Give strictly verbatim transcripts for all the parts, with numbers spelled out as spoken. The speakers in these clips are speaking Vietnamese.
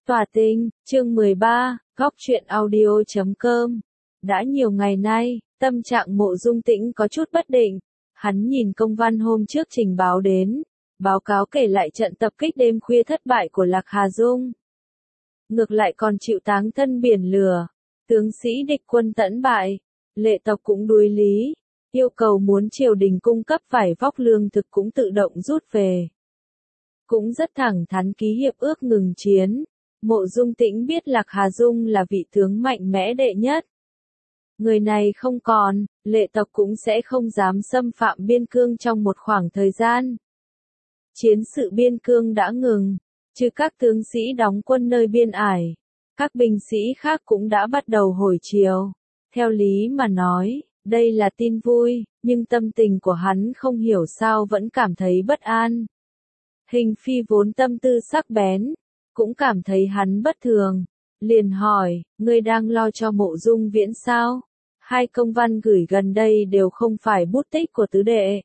Tỏa tình, chương mười ba, góc truyện audio chấm com. Đã nhiều ngày nay, tâm trạng Mộ Dung Tĩnh có chút bất định. Hắn nhìn công văn hôm trước trình báo đến, báo cáo kể lại trận tập kích đêm khuya thất bại của Lạc Hà Dung. Ngược lại còn chịu táng thân biển lửa, tướng sĩ địch quân tẫn bại, lệ tộc cũng đuối lý, yêu cầu muốn triều đình cung cấp vải vóc lương thực cũng tự động rút về. Cũng rất thẳng thắn ký hiệp ước ngừng chiến. Mộ Dung Tĩnh biết Lạc Hà Dung là vị tướng mạnh mẽ đệ nhất. Người này không còn, lệ tộc cũng sẽ không dám xâm phạm biên cương trong một khoảng thời gian. Chiến sự biên cương đã ngừng, trừ các tướng sĩ đóng quân nơi biên ải, các binh sĩ khác cũng đã bắt đầu hồi chiều. Theo lý mà nói, đây là tin vui, nhưng tâm tình của hắn không hiểu sao vẫn cảm thấy bất an. Hình Phi vốn tâm tư sắc bén, cũng cảm thấy hắn bất thường, liền hỏi, ngươi đang lo cho Mộ Dung Viễn sao? Hai công văn gửi gần đây đều không phải bút tích của tứ đệ.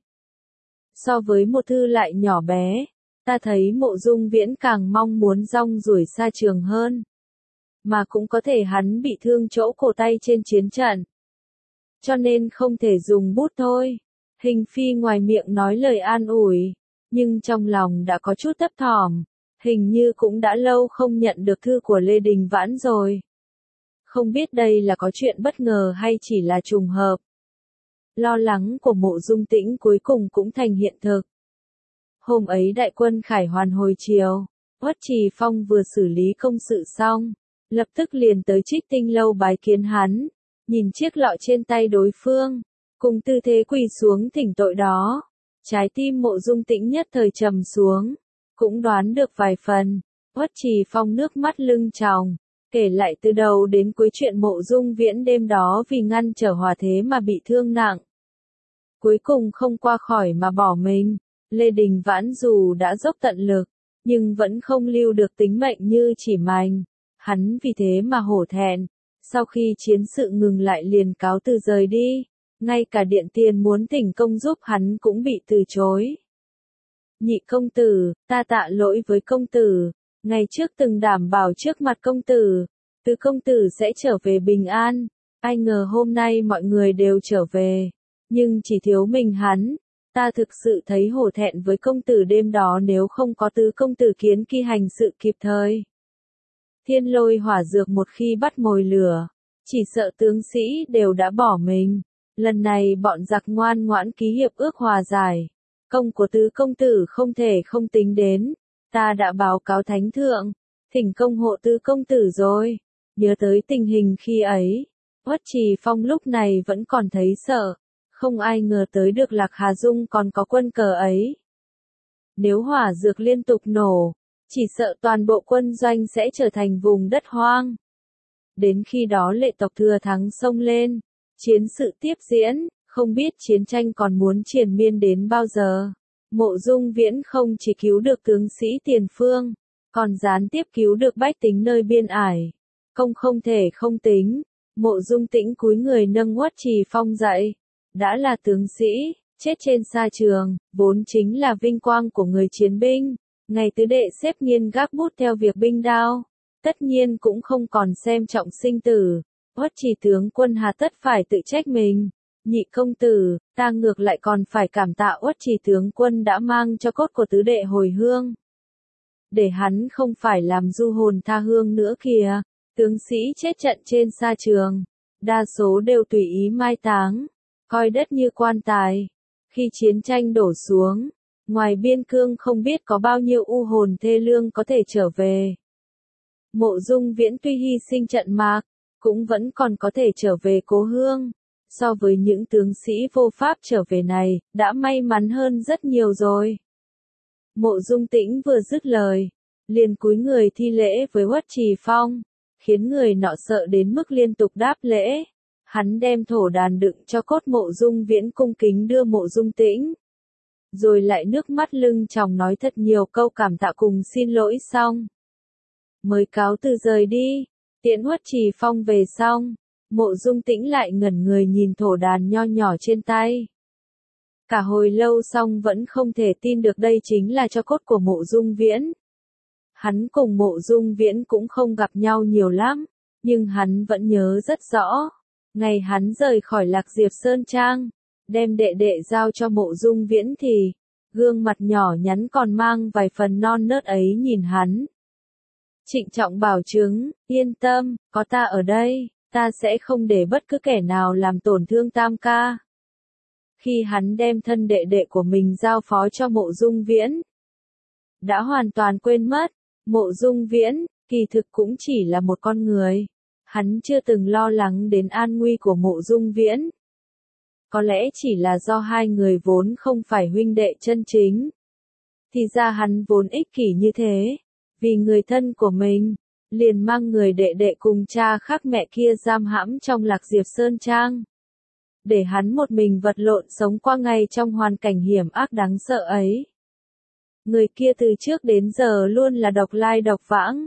So với một thư lại nhỏ bé, ta thấy Mộ Dung Viễn càng mong muốn rong ruổi xa trường hơn. Mà cũng có thể hắn bị thương chỗ cổ tay trên chiến trận. Cho nên không thể dùng bút thôi. Hình Phi ngoài miệng nói lời an ủi, nhưng trong lòng đã có chút thấp thỏm. Hình như cũng đã lâu không nhận được thư của Lê Đình Vãn rồi. Không biết đây là có chuyện bất ngờ hay chỉ là trùng hợp. Lo lắng của Mộ Dung Tĩnh cuối cùng cũng thành hiện thực. Hôm ấy đại quân khải hoàn hồi chiều, Uất Trì Phong vừa xử lý công sự xong, lập tức liền tới Trích Tinh lâu bái kiến hắn, nhìn chiếc lọ trên tay đối phương, cùng tư thế quỳ xuống thỉnh tội đó. Trái tim Mộ Dung Tĩnh nhất thời trầm xuống. Cũng đoán được vài phần, Uất Trì Phong nước mắt lưng tròng, kể lại từ đầu đến cuối chuyện Mộ Dung Viễn đêm đó vì ngăn trở hòa thế mà bị thương nặng. Cuối cùng không qua khỏi mà bỏ mình, Lê Đình Vãn dù đã dốc tận lực, nhưng vẫn không lưu được tính mệnh như chỉ mành. Hắn vì thế mà hổ thẹn, sau khi chiến sự ngừng lại liền cáo từ rời đi, ngay cả điện tiền muốn thỉnh công giúp hắn cũng bị từ chối. Nhị công tử, ta tạ lỗi với công tử, ngày trước từng đảm bảo trước mặt công tử, tứ công tử sẽ trở về bình an, ai ngờ hôm nay mọi người đều trở về, nhưng chỉ thiếu mình hắn, ta thực sự thấy hổ thẹn với công tử đêm đó nếu không có tứ công tử Kiến Kỳ hành sự kịp thời. Thiên lôi hỏa dược một khi bắt mồi lửa, chỉ sợ tướng sĩ đều đã bỏ mình, lần này bọn giặc ngoan ngoãn ký hiệp ước hòa giải. Công của tứ công tử không thể không tính đến, ta đã báo cáo thánh thượng, thỉnh công hộ tứ công tử rồi. Nhớ tới tình hình khi ấy, Uất Trì Phong lúc này vẫn còn thấy sợ, không ai ngờ tới được Lạc Hà Dung còn có quân cờ ấy. Nếu hỏa dược liên tục nổ, chỉ sợ toàn bộ quân doanh sẽ trở thành vùng đất hoang. Đến khi đó lệ tộc thừa thắng xông lên, chiến sự tiếp diễn. Không biết chiến tranh còn muốn triền miên đến bao giờ. Mộ Dung Viễn không chỉ cứu được tướng sĩ tiền phương, còn gián tiếp cứu được bách tính nơi biên ải. Công không thể không tính. Mộ Dung Tĩnh cúi người nâng Uất Trì Phong dậy. Đã là tướng sĩ, chết trên sa trường, vốn chính là vinh quang của người chiến binh. Ngày tứ đệ xếp nghiên gác bút theo việc binh đao. Tất nhiên cũng không còn xem trọng sinh tử. Uất Trì tướng quân hà tất phải tự trách mình. Nhị công tử, ta ngược lại còn phải cảm tạ Uất Trì tướng quân đã mang cho cốt của tứ đệ hồi hương. Để hắn không phải làm du hồn tha hương nữa kìa, tướng sĩ chết trận trên sa trường, đa số đều tùy ý mai táng, coi đất như quan tài. Khi chiến tranh đổ xuống, ngoài biên cương không biết có bao nhiêu u hồn thê lương có thể trở về. Mộ Dung Viễn tuy hy sinh trận mạc, cũng vẫn còn có thể trở về cố hương. So với những tướng sĩ vô pháp trở về này, đã may mắn hơn rất nhiều rồi. Mộ Dung Tĩnh vừa dứt lời, liền cúi người thi lễ với Uất Trì Phong, khiến người nọ sợ đến mức liên tục đáp lễ. Hắn đem thổ đàn đựng cho cốt Mộ Dung Viễn cung kính đưa Mộ Dung Tĩnh. Rồi lại nước mắt lưng tròng nói thật nhiều câu cảm tạ cùng xin lỗi xong. Mới cáo từ rời đi, tiễn Uất Trì Phong về xong. Mộ Dung Tĩnh lại ngẩn người nhìn thổ đàn nho nhỏ trên tay. Cả hồi lâu xong vẫn không thể tin được đây chính là tro cốt của Mộ Dung Viễn. Hắn cùng Mộ Dung Viễn cũng không gặp nhau nhiều lắm, nhưng hắn vẫn nhớ rất rõ. Ngày hắn rời khỏi Lạc Diệp Sơn Trang, đem đệ đệ giao cho Mộ Dung Viễn thì, gương mặt nhỏ nhắn còn mang vài phần non nớt ấy nhìn hắn. Trịnh trọng bảo chứng, yên tâm, có ta ở đây, ta sẽ không để bất cứ kẻ nào làm tổn thương Tam ca. Khi hắn đem thân đệ đệ của mình giao phó cho Mộ Dung Viễn, đã hoàn toàn quên mất, Mộ Dung Viễn, kỳ thực cũng chỉ là một con người. Hắn chưa từng lo lắng đến an nguy của Mộ Dung Viễn. Có lẽ chỉ là do hai người vốn không phải huynh đệ chân chính. Thì ra hắn vốn ích kỷ như thế. Vì người thân của mình, liền mang người đệ đệ cùng cha khác mẹ kia giam hãm trong Lạc Diệp Sơn Trang. Để hắn một mình vật lộn sống qua ngày trong hoàn cảnh hiểm ác đáng sợ ấy. Người kia từ trước đến giờ luôn là độc lai độc vãng.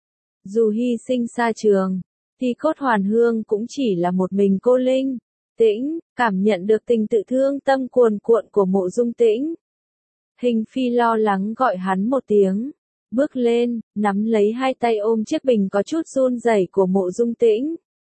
Dù hy sinh xa trường, thì cốt hoàn hương cũng chỉ là một mình cô Linh. Tĩnh, cảm nhận được tình tự thương tâm cuồn cuộn của Mộ Dung Tĩnh. Hình Phi lo lắng gọi hắn một tiếng, bước lên, nắm lấy hai tay ôm chiếc bình có chút run rẩy của Mộ Dung Tĩnh.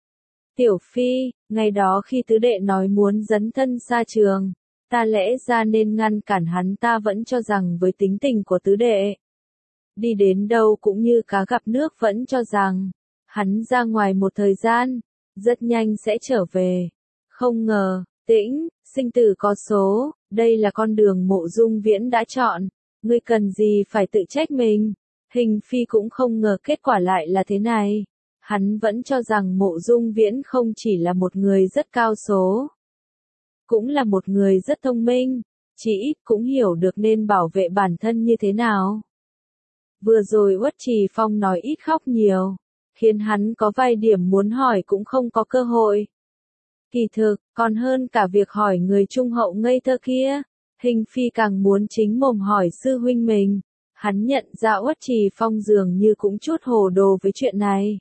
Tiểu Phi, ngày đó khi tứ đệ nói muốn dấn thân xa trường, ta lẽ ra nên ngăn cản hắn, ta vẫn cho rằng với tính tình của tứ đệ, đi đến đâu cũng như cá gặp nước, vẫn cho rằng, hắn ra ngoài một thời gian, rất nhanh sẽ trở về. Không ngờ, Tĩnh, sinh tử có số, đây là con đường Mộ Dung Viễn đã chọn, ngươi cần gì phải tự trách mình. Hình Phi cũng không ngờ kết quả lại là thế này. Hắn vẫn cho rằng Mộ Dung Viễn không chỉ là một người rất cao số, cũng là một người rất thông minh, chỉ ít cũng hiểu được nên bảo vệ bản thân như thế nào. Vừa rồi Uất Trì Phong nói ít khóc nhiều, khiến hắn có vài điểm muốn hỏi cũng không có cơ hội. Kỳ thực, còn hơn cả việc hỏi người trung hậu ngây thơ kia, Hình Phi càng muốn chính mồm hỏi sư huynh mình. Hắn nhận ra Uất Trì Phong dường như cũng chút hồ đồ với chuyện này.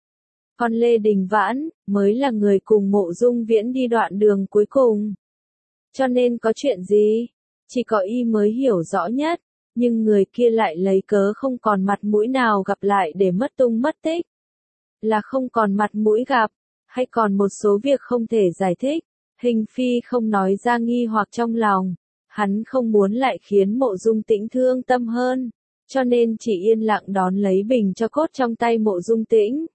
Còn Lê Đình Vãn, mới là người cùng Mộ Dung Viễn đi đoạn đường cuối cùng. Cho nên có chuyện gì, chỉ có y mới hiểu rõ nhất, nhưng người kia lại lấy cớ không còn mặt mũi nào gặp lại để mất tung mất tích. Là không còn mặt mũi gặp, hay còn một số việc không thể giải thích. Hình Phi không nói ra nghi hoặc trong lòng, hắn không muốn lại khiến Mộ Dung Tĩnh thương tâm hơn, cho nên chỉ yên lặng đón lấy bình cho cốt trong tay Mộ Dung Tĩnh.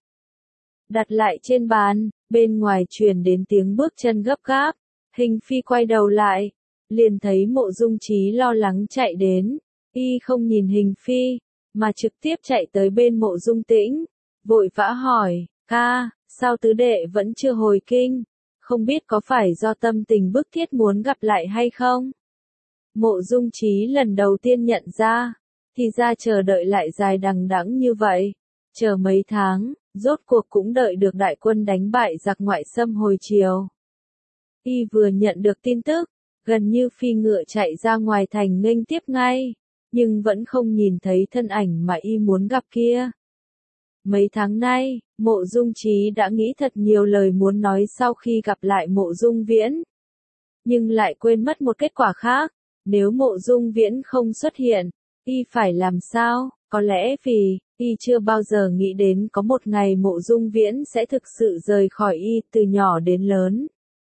Đặt lại trên bàn, bên ngoài truyền đến tiếng bước chân gấp gáp. Hình Phi quay đầu lại, liền thấy Mộ Dung Chí lo lắng chạy đến. Y không nhìn Hình Phi, mà trực tiếp chạy tới bên Mộ Dung Tĩnh, vội vã hỏi, ca, sao tứ đệ vẫn chưa hồi kinh, không biết có phải do tâm tình bức thiết muốn gặp lại hay không? Mộ Dung Chí lần đầu tiên nhận ra, thì ra chờ đợi lại dài đằng đẵng như vậy, chờ mấy tháng, rốt cuộc cũng đợi được đại quân đánh bại giặc ngoại xâm hồi chiều. Y vừa nhận được tin tức, gần như phi ngựa chạy ra ngoài thành nghênh tiếp ngay, nhưng vẫn không nhìn thấy thân ảnh mà y muốn gặp kia. Mấy tháng nay, Mộ Dung Chí đã nghĩ thật nhiều lời muốn nói sau khi gặp lại Mộ Dung Viễn, nhưng lại quên mất một kết quả khác. Nếu Mộ Dung Viễn không xuất hiện, y phải làm sao? Có lẽ vì y chưa bao giờ nghĩ đến có một ngày Mộ Dung Viễn sẽ thực sự rời khỏi y từ nhỏ đến lớn.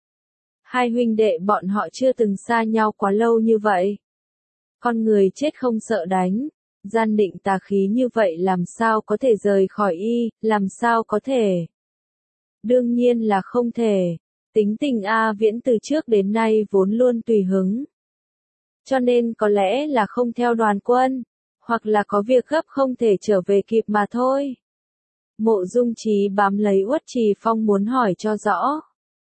Hai huynh đệ bọn họ chưa từng xa nhau quá lâu như vậy. Con người chết không sợ đánh, gian định tà khí như vậy làm sao có thể rời khỏi y, làm sao có thể? Đương nhiên là không thể. Tính tình A Viễn từ trước đến nay vốn luôn tùy hứng. Cho nên có lẽ là không theo đoàn quân, hoặc là có việc gấp không thể trở về kịp mà thôi. Mộ Dung Chí bám lấy Uất Trì Phong muốn hỏi cho rõ,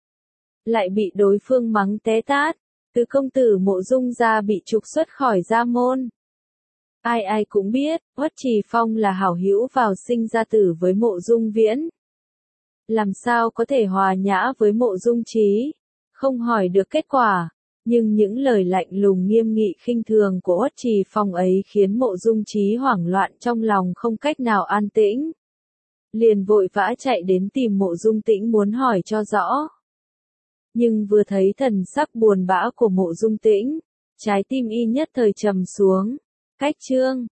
lại bị đối phương mắng té tát. Tứ công tử Mộ Dung gia bị trục xuất khỏi gia môn. Ai ai cũng biết, Uất Trì Phong là hảo hữu vào sinh ra tử với Mộ Dung Viễn. Làm sao có thể hòa nhã với Mộ Dung Chí, không hỏi được kết quả. Nhưng những lời lạnh lùng nghiêm nghị khinh thường của Uất Trì Phong ấy khiến Mộ Dung Chí hoảng loạn trong lòng, không cách nào an tĩnh. Liền vội vã chạy đến tìm Mộ Dung Tĩnh muốn hỏi cho rõ. Nhưng vừa thấy thần sắc buồn bã của Mộ Dung Tĩnh, trái tim y nhất thời trầm xuống. Cách chương